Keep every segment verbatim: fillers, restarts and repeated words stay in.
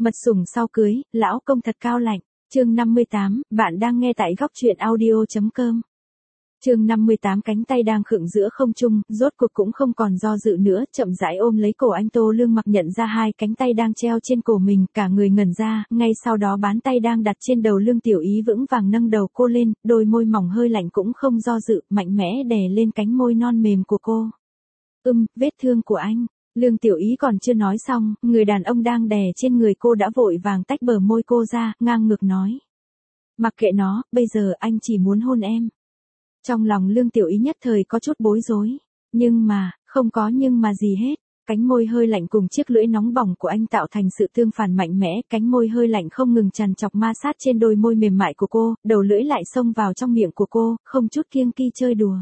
Mật sủng sau cưới, lão công thật cao lạnh. Chương năm mươi tám, bạn đang nghe tại góc truyện audio chấm com. Chương năm mươi tám, cánh tay đang khựng giữa không trung, rốt cuộc cũng không còn do dự nữa, chậm rãi ôm lấy cổ anh. Tô Lương Mặc nhận ra hai cánh tay đang treo trên cổ mình, cả người ngẩn ra, ngay sau đó bàn tay đang đặt trên đầu Lương Tiểu Ý vững vàng nâng đầu cô lên, đôi môi mỏng hơi lạnh cũng không do dự, mạnh mẽ đè lên cánh môi non mềm của cô. Ưm, vết thương của anh. Lương Tiểu Ý còn chưa nói xong, người đàn ông đang đè trên người cô đã vội vàng tách bờ môi cô ra, ngang ngược nói. Mặc kệ nó, bây giờ anh chỉ muốn hôn em. Trong lòng Lương Tiểu Ý nhất thời có chút bối rối. Nhưng mà, không có nhưng mà gì hết. Cánh môi hơi lạnh cùng chiếc lưỡi nóng bỏng của anh tạo thành sự tương phản mạnh mẽ. Cánh môi hơi lạnh không ngừng trằn trọc ma sát trên đôi môi mềm mại của cô, đầu lưỡi lại xông vào trong miệng của cô, không chút kiêng kỳ chơi đùa.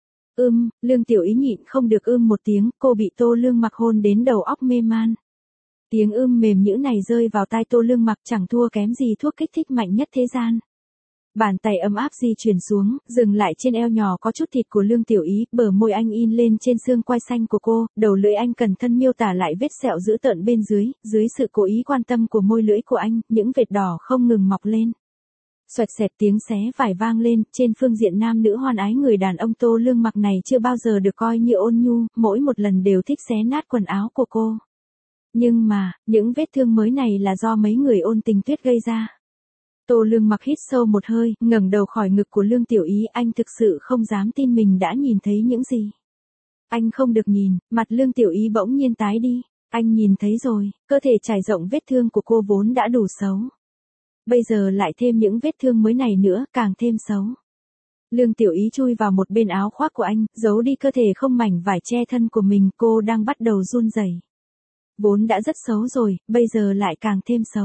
Ưm, Lương Tiểu Ý nhịn không được ưm một tiếng, cô bị Tô Lương Mặc hôn đến đầu óc mê man. Tiếng ưm mềm nhũ này rơi vào tai Tô Lương Mặc chẳng thua kém gì thuốc kích thích mạnh nhất thế gian. Bàn tay ấm áp di chuyển xuống, dừng lại trên eo nhỏ có chút thịt của Lương Tiểu Ý, bờ môi anh in lên trên xương quai xanh của cô, đầu lưỡi anh cẩn thận miêu tả lại vết sẹo dữ tợn bên dưới, dưới sự cố ý quan tâm của môi lưỡi của anh, những vệt đỏ không ngừng mọc lên. Xoẹt xẹt tiếng xé vải vang lên, trên phương diện nam nữ hoan ái người đàn ông Tô Lương Mặc này chưa bao giờ được coi như ôn nhu, mỗi một lần đều thích xé nát quần áo của cô. Nhưng mà, những vết thương mới này là do mấy người ôn tình tuyết gây ra. Tô Lương Mặc hít sâu một hơi, ngẩng đầu khỏi ngực của Lương Tiểu Ý, anh thực sự không dám tin mình đã nhìn thấy những gì. Anh không được nhìn, mặt Lương Tiểu Ý bỗng nhiên tái đi, anh nhìn thấy rồi, cơ thể trải rộng vết thương của cô vốn đã đủ xấu. Bây giờ lại thêm những vết thương mới này nữa, càng thêm xấu. Lương Tiểu Ý chui vào một bên áo khoác của anh, giấu đi cơ thể không mảnh vải che thân của mình, cô đang bắt đầu run rẩy. Vốn đã rất xấu rồi, bây giờ lại càng thêm xấu.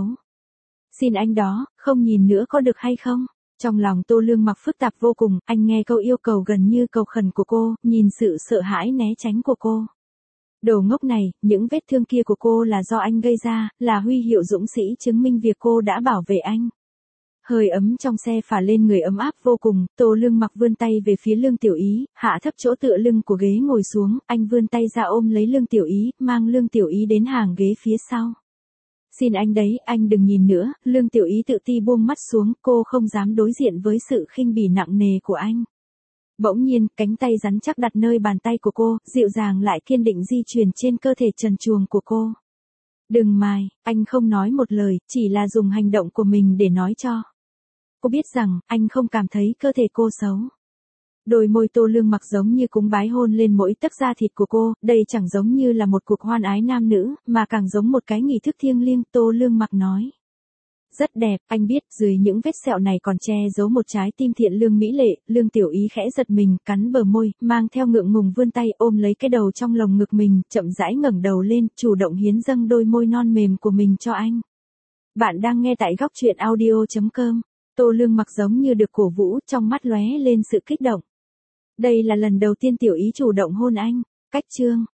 Xin anh đó, không nhìn nữa có được hay không? Trong lòng Tô Lương Mặc phức tạp vô cùng, anh nghe câu yêu cầu gần như cầu khẩn của cô, nhìn sự sợ hãi né tránh của cô. Đồ ngốc này, những vết thương kia của cô là do anh gây ra, là huy hiệu dũng sĩ chứng minh việc cô đã bảo vệ anh. Hơi ấm trong xe phả lên người ấm áp vô cùng, Tô Lương Mặc vươn tay về phía Lương Tiểu Ý, hạ thấp chỗ tựa lưng của ghế ngồi xuống, anh vươn tay ra ôm lấy Lương Tiểu Ý, mang Lương Tiểu Ý đến hàng ghế phía sau. Xin anh đấy, anh đừng nhìn nữa, Lương Tiểu Ý tự ti buông mắt xuống, cô không dám đối diện với sự khinh bỉ nặng nề của anh. Bỗng nhiên, cánh tay rắn chắc đặt nơi bàn tay của cô, dịu dàng lại kiên định di chuyển trên cơ thể trần truồng của cô. Đừng mài, anh không nói một lời, chỉ là dùng hành động của mình để nói cho cô biết rằng, anh không cảm thấy cơ thể cô xấu. Đôi môi Tô Lương Mặc giống như cúng bái hôn lên mỗi tấc da thịt của cô, đây chẳng giống như là một cuộc hoan ái nam nữ, mà càng giống một cái nghi thức thiêng liêng, Tô Lương Mặc nói. Rất đẹp, anh biết, dưới những vết sẹo này còn che giấu một trái tim thiện lương mỹ lệ. Lương Tiểu Ý khẽ giật mình, cắn bờ môi, mang theo ngượng ngùng vươn tay ôm lấy cái đầu trong lồng ngực mình, chậm rãi ngẩng đầu lên, chủ động hiến dâng đôi môi non mềm của mình cho anh. Bạn đang nghe tại góc truyện audio chấm com. Tô Lương Mặc giống như được cổ vũ, trong mắt lóe lên sự kích động. Đây là lần đầu tiên Tiểu Ý chủ động hôn anh. Cách chương